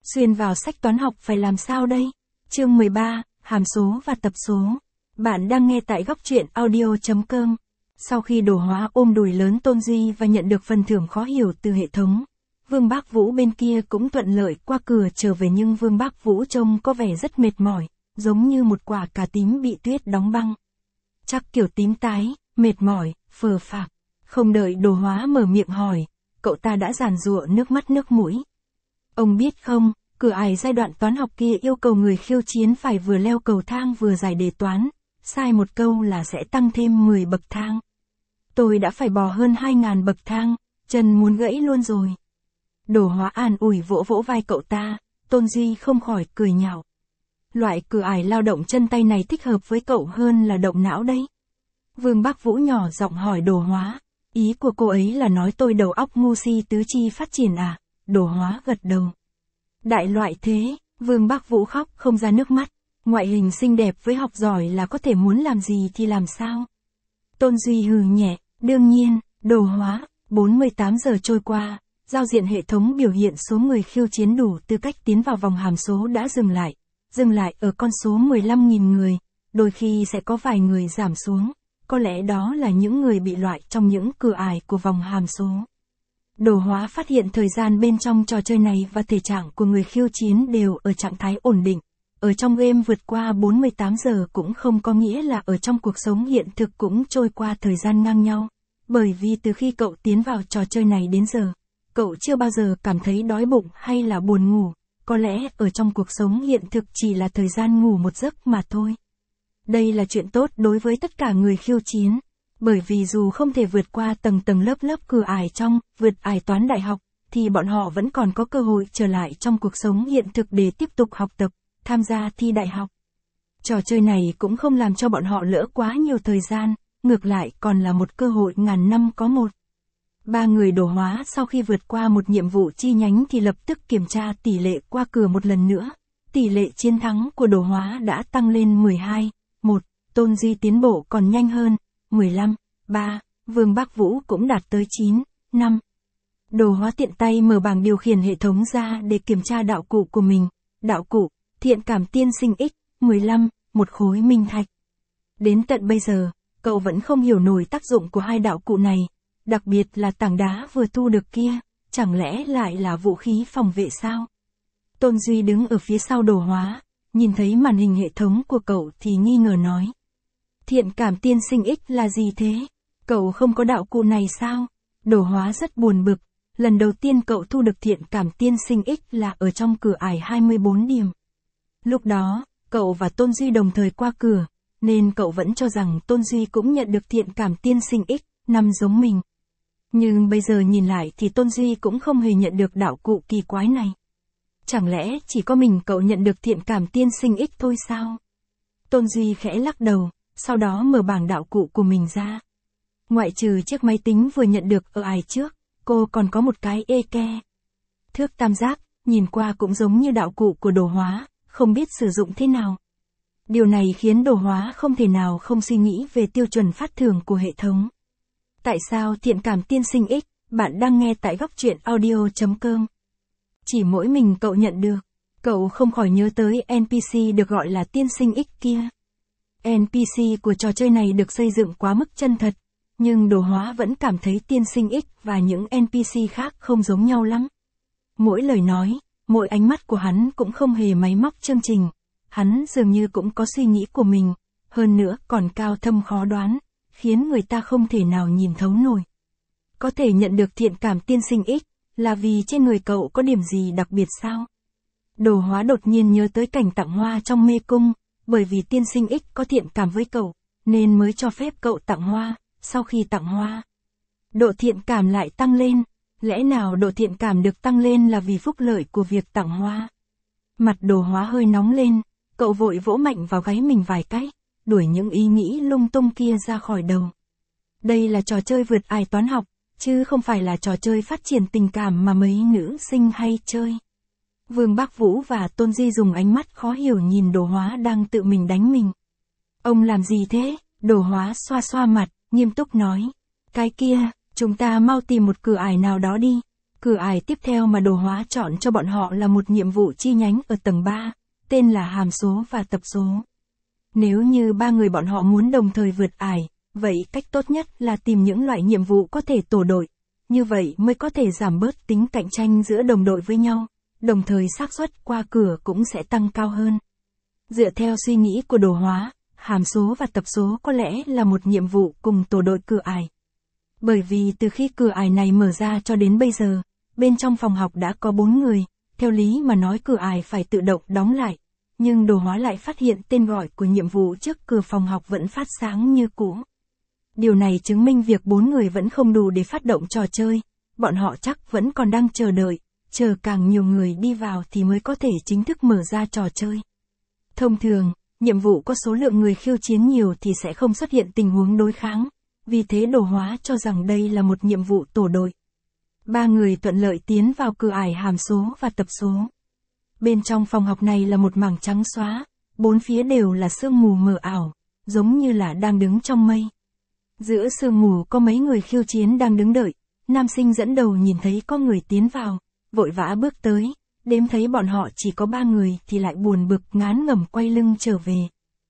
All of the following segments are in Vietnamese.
Xuyên vào sách toán học phải làm sao đây? Chương 13, hàm số và tập số. Bạn đang nghe tại góc truyện audio.com. Sau khi Đồ Hóa ôm đùi lớn Tôn Duy và nhận được phần thưởng khó hiểu từ hệ thống, Vương Bác Vũ bên kia cũng thuận lợi qua cửa trở về, nhưng Vương Bác Vũ trông có vẻ rất mệt mỏi, giống như một quả cà tím bị tuyết đóng băng. Chắc kiểu tím tái, mệt mỏi, phờ phạc. Không đợi Đồ Hóa mở miệng hỏi, cậu ta đã giàn giụa nước mắt nước mũi. Ông biết không, cửa ải giai đoạn toán học kia yêu cầu người khiêu chiến phải vừa leo cầu thang vừa giải đề toán, sai một câu là sẽ tăng thêm 10 bậc thang. Tôi đã phải bò hơn 2.000 bậc thang, chân muốn gãy luôn rồi. Đồ Hóa an ủi vỗ vỗ vai cậu ta, Tôn Duy không khỏi cười nhạo. Loại cửa ải lao động chân tay này thích hợp với cậu hơn là động não đấy. Vương Bác Vũ nhỏ giọng hỏi Đồ Hóa, ý của cô ấy là nói tôi đầu óc ngu si tứ chi phát triển à? Đồ Hóa gật đầu. Đại loại thế, Vương Bác Vũ khóc không ra nước mắt, ngoại hình xinh đẹp với học giỏi là có thể muốn làm gì thì làm sao? Tôn Duy hừ nhẹ, đương nhiên, Đồ Hóa. 48 giờ trôi qua, giao diện hệ thống biểu hiện số người khiêu chiến đủ tư cách tiến vào vòng hàm số đã dừng lại ở con số 15.000 người, đôi khi sẽ có vài người giảm xuống, có lẽ đó là những người bị loại trong những cửa ải của vòng hàm số. Đồ Hóa phát hiện thời gian bên trong trò chơi này và thể trạng của người khiêu chiến đều ở trạng thái ổn định. Ở trong game vượt qua 48 giờ cũng không có nghĩa là ở trong cuộc sống hiện thực cũng trôi qua thời gian ngang nhau. Bởi vì từ khi cậu tiến vào trò chơi này đến giờ, cậu chưa bao giờ cảm thấy đói bụng hay là buồn ngủ. Có lẽ ở trong cuộc sống hiện thực chỉ là thời gian ngủ một giấc mà thôi. Đây là chuyện tốt đối với tất cả người khiêu chiến. Bởi vì dù không thể vượt qua tầng lớp cửa ải trong vượt ải toán đại học, thì bọn họ vẫn còn có cơ hội trở lại trong cuộc sống hiện thực để tiếp tục học tập, tham gia thi đại học. Trò chơi này cũng không làm cho bọn họ lỡ quá nhiều thời gian, ngược lại còn là một cơ hội ngàn năm có một. Ba người Đồ Hóa sau khi vượt qua một nhiệm vụ chi nhánh thì lập tức kiểm tra tỷ lệ qua cửa một lần nữa. Tỷ lệ chiến thắng của Đồ Hóa đã tăng lên 12-1, Tôn Duy tiến bộ còn nhanh hơn, 15-3, Vương Bác Vũ cũng đạt tới 9-5. Đồ Hóa tiện tay mở bảng điều khiển hệ thống ra để kiểm tra đạo cụ của mình. Đạo cụ, thiện cảm tiên sinh X, 15, một khối minh thạch. Đến tận bây giờ, cậu vẫn không hiểu nổi tác dụng của hai đạo cụ này, đặc biệt là tảng đá vừa thu được kia, chẳng lẽ lại là vũ khí phòng vệ sao? Tôn Duy đứng ở phía sau Đồ Hóa, nhìn thấy màn hình hệ thống của cậu thì nghi ngờ nói. Thiện cảm tiên sinh X là gì thế? Cậu không có đạo cụ này sao? Đồ Hóa rất buồn bực, lần đầu tiên cậu thu được thiện cảm tiên sinh X là ở trong cửa ải 24 điểm. Lúc đó, cậu và Tôn Duy đồng thời qua cửa, nên cậu vẫn cho rằng Tôn Duy cũng nhận được thiện cảm tiên sinh X, năm giống mình. Nhưng bây giờ nhìn lại thì Tôn Duy cũng không hề nhận được đạo cụ kỳ quái này. Chẳng lẽ chỉ có mình cậu nhận được thiện cảm tiên sinh X thôi sao? Tôn Duy khẽ lắc đầu, sau đó mở bảng đạo cụ của mình ra. Ngoại trừ chiếc máy tính vừa nhận được ở ải trước, cô còn có một cái eke. Thước tam giác, nhìn qua cũng giống như đạo cụ của Đồ Hóa, không biết sử dụng thế nào. Điều này khiến Đồ Hóa không thể nào không suy nghĩ về tiêu chuẩn phát thưởng của hệ thống. Tại sao thiện cảm tiên sinh X, bạn đang nghe tại góc truyện audio.com. Chỉ mỗi mình cậu nhận được, cậu không khỏi nhớ tới NPC được gọi là tiên sinh X kia. NPC của trò chơi này được xây dựng quá mức chân thật, nhưng Đồ Hóa vẫn cảm thấy tiên sinh X và những NPC khác không giống nhau lắm. Mỗi lời nói, mỗi ánh mắt của hắn cũng không hề máy móc chương trình, hắn dường như cũng có suy nghĩ của mình, hơn nữa còn cao thâm khó đoán, khiến người ta không thể nào nhìn thấu nổi. Có thể nhận được thiện cảm tiên sinh X, là vì trên người cậu có điểm gì đặc biệt sao? Đồ Hóa đột nhiên nhớ tới cảnh tặng hoa trong mê cung, bởi vì tiên sinh X có thiện cảm với cậu, nên mới cho phép cậu tặng hoa, sau khi tặng hoa, độ thiện cảm lại tăng lên, lẽ nào độ thiện cảm được tăng lên là vì phúc lợi của việc tặng hoa? Mặt Đồ Hóa hơi nóng lên, cậu vội vỗ mạnh vào gáy mình vài cái, đuổi những ý nghĩ lung tung kia ra khỏi đầu. Đây là trò chơi vượt ải toán học, chứ không phải là trò chơi phát triển tình cảm mà mấy nữ sinh hay chơi. Vương Bác Vũ và Tôn Duy dùng ánh mắt khó hiểu nhìn Đồ Hóa đang tự mình đánh mình. Ông làm gì thế? Đồ Hóa xoa xoa mặt, nghiêm túc nói. Cái kia, chúng ta mau tìm một cửa ải nào đó đi. Cửa ải tiếp theo mà Đồ Hóa chọn cho bọn họ là một nhiệm vụ chi nhánh ở tầng 3, tên là hàm số và tập số. Nếu như ba người bọn họ muốn đồng thời vượt ải, vậy cách tốt nhất là tìm những loại nhiệm vụ có thể tổ đội, như vậy mới có thể giảm bớt tính cạnh tranh giữa đồng đội với nhau, đồng thời xác suất qua cửa cũng sẽ tăng cao hơn. Dựa theo suy nghĩ của Đồ Hóa, hàm số và tập số có lẽ là một nhiệm vụ cùng tổ đội cửa ải. Bởi vì từ khi cửa ải này mở ra cho đến bây giờ, bên trong phòng học đã có 4 người, theo lý mà nói cửa ải phải tự động đóng lại, nhưng Đồ Hóa lại phát hiện tên gọi của nhiệm vụ trước cửa phòng học vẫn phát sáng như cũ. Điều này chứng minh việc 4 người vẫn không đủ để phát động trò chơi, bọn họ chắc vẫn còn đang chờ đợi, chờ càng nhiều người đi vào thì mới có thể chính thức mở ra trò chơi. Thông thường, nhiệm vụ có số lượng người khiêu chiến nhiều thì sẽ không xuất hiện tình huống đối kháng, vì thế Đồ Hóa cho rằng đây là một nhiệm vụ tổ đội. 3 người thuận lợi tiến vào cửa ải hàm số và tập số. Bên trong phòng học này là một mảng trắng xóa, bốn phía đều là sương mù mờ ảo, giống như là đang đứng trong mây. Giữa sương mù có mấy người khiêu chiến đang đứng đợi, nam sinh dẫn đầu nhìn thấy có người tiến vào, vội vã bước tới, đếm thấy bọn họ chỉ có 3 người thì lại buồn bực ngán ngẩm quay lưng trở về.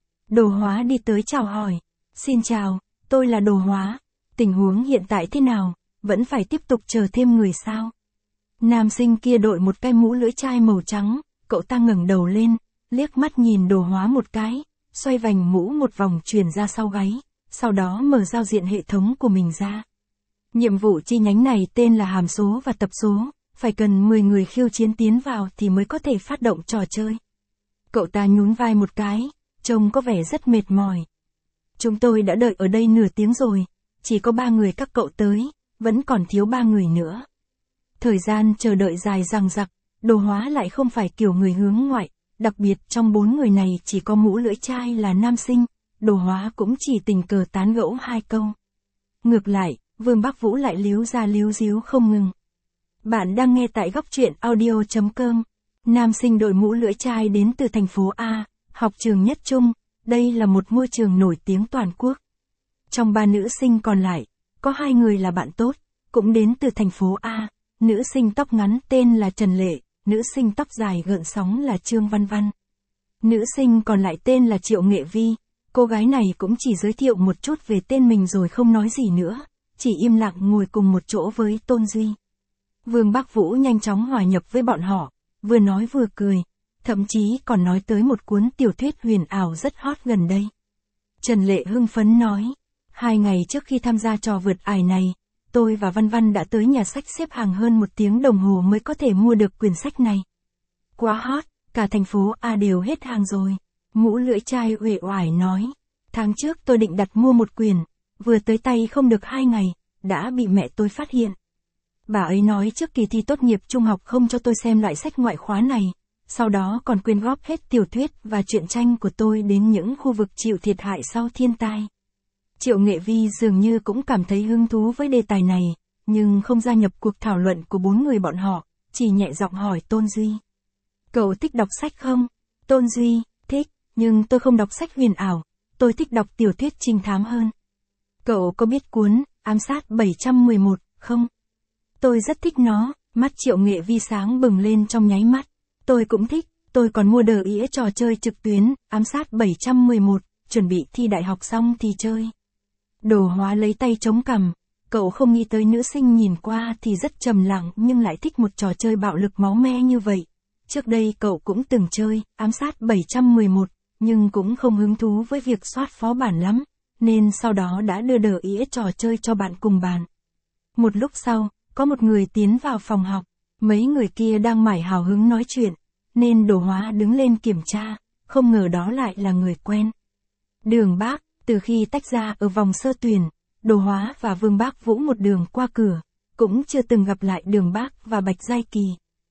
Đồ Hóa đi tới chào hỏi, xin chào, tôi là Đồ Hóa, tình huống hiện tại thế nào, vẫn phải tiếp tục chờ thêm người sao? Nam sinh kia đội một cái mũ lưỡi chai màu trắng, cậu ta ngẩng đầu lên, liếc mắt nhìn Đồ Hóa một cái, xoay vành mũ một vòng truyền ra sau gáy, sau đó mở giao diện hệ thống của mình ra. Nhiệm vụ chi nhánh này tên là hàm số và tập số, phải cần 10 người khiêu chiến tiến vào thì mới có thể phát động trò chơi. Cậu ta nhún vai một cái, trông có vẻ rất mệt mỏi. Chúng tôi đã đợi ở đây nửa tiếng rồi, chỉ có 3 người các cậu tới, vẫn còn thiếu 3 người nữa. Thời gian chờ đợi dài dằng dặc, Đồ Hóa lại không phải kiểu người hướng ngoại, đặc biệt trong 4 người này chỉ có mũ lưỡi chai là nam sinh, Đồ Hóa cũng chỉ tình cờ tán gẫu 2 câu. Ngược lại, Vương Bắc Vũ lại líu ra líu díu không ngừng. Bạn đang nghe tại góc truyện audio.com. Nam sinh đội mũ lưỡi chai đến từ thành phố A, học trường Nhất Trung, đây là một ngôi trường nổi tiếng toàn quốc. Trong 3 nữ sinh còn lại, có 2 người là bạn tốt, cũng đến từ thành phố A, nữ sinh tóc ngắn tên là Trần Lệ, nữ sinh tóc dài gợn sóng là Trương Văn Văn. Nữ sinh còn lại tên là Triệu Nghệ Vi, cô gái này cũng chỉ giới thiệu một chút về tên mình rồi không nói gì nữa, chỉ im lặng ngồi cùng một chỗ với Tôn Duy. Vương Bắc Vũ nhanh chóng hòa nhập với bọn họ, vừa nói vừa cười, thậm chí còn nói tới một cuốn tiểu thuyết huyền ảo rất hot gần đây. Trần Lệ hưng phấn nói, 2 ngày trước khi tham gia trò vượt ải này, tôi và Văn Văn đã tới nhà sách xếp hàng hơn 1 tiếng đồng hồ mới có thể mua được quyển sách này. Quá hot, cả thành phố A đều hết hàng rồi. Mũ lưỡi chai uể oải nói, tháng trước tôi định đặt mua một quyển, vừa tới tay không được 2 ngày, đã bị mẹ tôi phát hiện. Bà ấy nói trước kỳ thi tốt nghiệp trung học không cho tôi xem loại sách ngoại khóa này, sau đó còn quyên góp hết tiểu thuyết và truyện tranh của tôi đến những khu vực chịu thiệt hại sau thiên tai. Triệu Nghệ Vi dường như cũng cảm thấy hứng thú với đề tài này, nhưng không gia nhập cuộc thảo luận của 4 người bọn họ, chỉ nhẹ giọng hỏi Tôn Duy. Cậu thích đọc sách không? Tôn Duy, thích, nhưng tôi không đọc sách huyền ảo, tôi thích đọc tiểu thuyết trinh thám hơn. Cậu có biết cuốn Ám sát 711 không? Tôi rất thích nó, mắt Triệu Nghệ Vi sáng bừng lên trong nháy mắt. Tôi cũng thích, tôi còn mua đờ ĩa trò chơi trực tuyến, Ám sát 711, chuẩn bị thi đại học xong thì chơi. Đồ Hóa lấy tay chống cằm, cậu không nghĩ tới nữ sinh nhìn qua thì rất trầm lặng nhưng lại thích một trò chơi bạo lực máu me như vậy. Trước đây cậu cũng từng chơi, Ám sát 711, nhưng cũng không hứng thú với việc soát phó bản lắm, nên sau đó đã đưa đờ ĩa trò chơi cho bạn cùng bàn. Một lúc sau, có một người tiến vào phòng học, mấy người kia đang mải hào hứng nói chuyện, nên Đồ Hóa đứng lên kiểm tra, không ngờ đó lại là người quen. Đường Bác, từ khi tách ra ở vòng sơ tuyển, Đồ Hóa và Vương Bác Vũ một đường qua cửa, cũng chưa từng gặp lại Đường Bác và Bạch Giai Kỳ.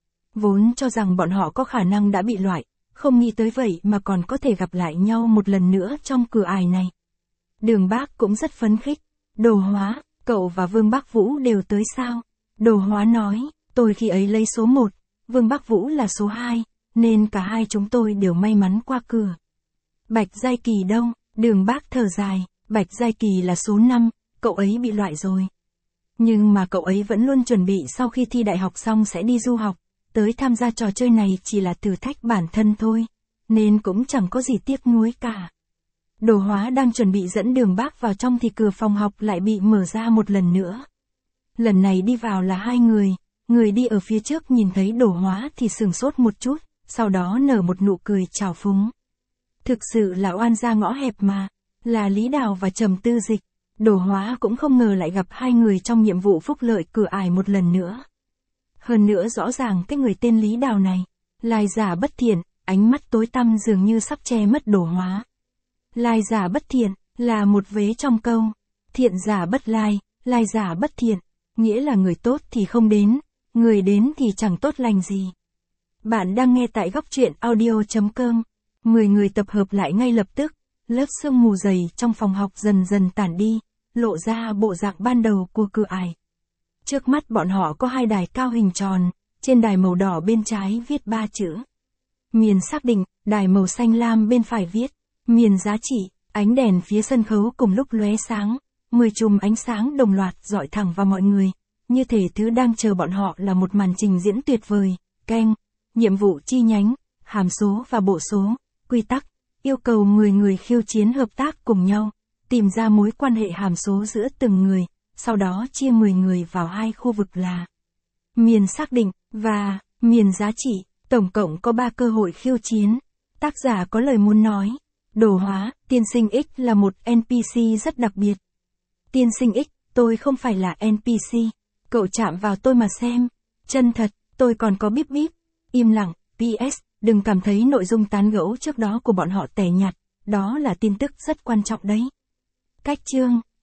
Vốn cho rằng bọn họ có khả năng đã bị loại, không nghĩ tới vậy mà còn có thể gặp lại nhau một lần nữa trong cửa ải này. Đường Bác cũng rất phấn khích. Đồ Hóa, cậu và Vương Bác Vũ đều tới sao? Đồ Hóa nói, tôi khi ấy lấy số 1, Vương Bác Vũ là số 2, nên cả hai chúng tôi đều may mắn qua cửa. Bạch Giai Kỳ đâu? Đường Bác thở dài, Bạch Giai Kỳ là số 5, cậu ấy bị loại rồi. Nhưng mà cậu ấy vẫn luôn chuẩn bị sau khi thi đại học xong sẽ đi du học, tới tham gia trò chơi này chỉ là thử thách bản thân thôi, nên cũng chẳng có gì tiếc nuối cả. Đồ Hóa đang chuẩn bị dẫn Đường Bác vào trong thì cửa phòng học lại bị mở ra một lần nữa. Lần này đi vào là hai người đi ở phía trước nhìn thấy Đồ Hóa thì sửng sốt một chút, sau đó nở một nụ cười trào phúng. Thực sự là oan gia ngõ hẹp mà, là Lý Đào và Trầm Tư Dịch. Đồ Hóa cũng không ngờ lại gặp hai người trong nhiệm vụ phúc lợi cửa ải một lần nữa. Hơn nữa rõ ràng cái người tên Lý Đào này, lai giả bất thiện, ánh mắt tối tăm dường như sắp che mất Đồ Hóa. Lai giả bất thiện, là một vế trong câu. Thiện giả bất lai, lai giả bất thiện, nghĩa là người tốt thì không đến, người đến thì chẳng tốt lành gì. Bạn đang nghe tại góc truyện audio.com. 10 người tập hợp lại ngay lập tức, lớp sương mù dày trong phòng học dần dần tản đi, lộ ra bộ dạng ban đầu của cửa ải. Trước mắt bọn họ có hai đài cao hình tròn, trên đài màu đỏ bên trái viết 3 chữ. Miền xác định, đài màu xanh lam bên phải viết, miền giá trị. Ánh đèn phía sân khấu cùng lúc lóe sáng, 10 chùm ánh sáng đồng loạt dọi thẳng vào mọi người, như thể thứ đang chờ bọn họ là một màn trình diễn tuyệt vời. Keng, nhiệm vụ chi nhánh, hàm số và bộ số, quy tắc, yêu cầu 10 người khiêu chiến hợp tác cùng nhau, tìm ra mối quan hệ hàm số giữa từng người, sau đó chia 10 người vào hai khu vực là miền xác định và miền giá trị, tổng cộng có 3 cơ hội khiêu chiến. Tác giả có lời muốn nói. Đồ Hóa, tiên sinh X là một NPC rất đặc biệt. Tiên sinh X, tôi không phải là NPC. Cậu chạm vào tôi mà xem. Chân thật, tôi còn có bíp bíp. Im lặng, PS, đừng cảm thấy nội dung tán gẫu trước đó của bọn họ tẻ nhạt. Đó là tin tức rất quan trọng đấy. Cách chương.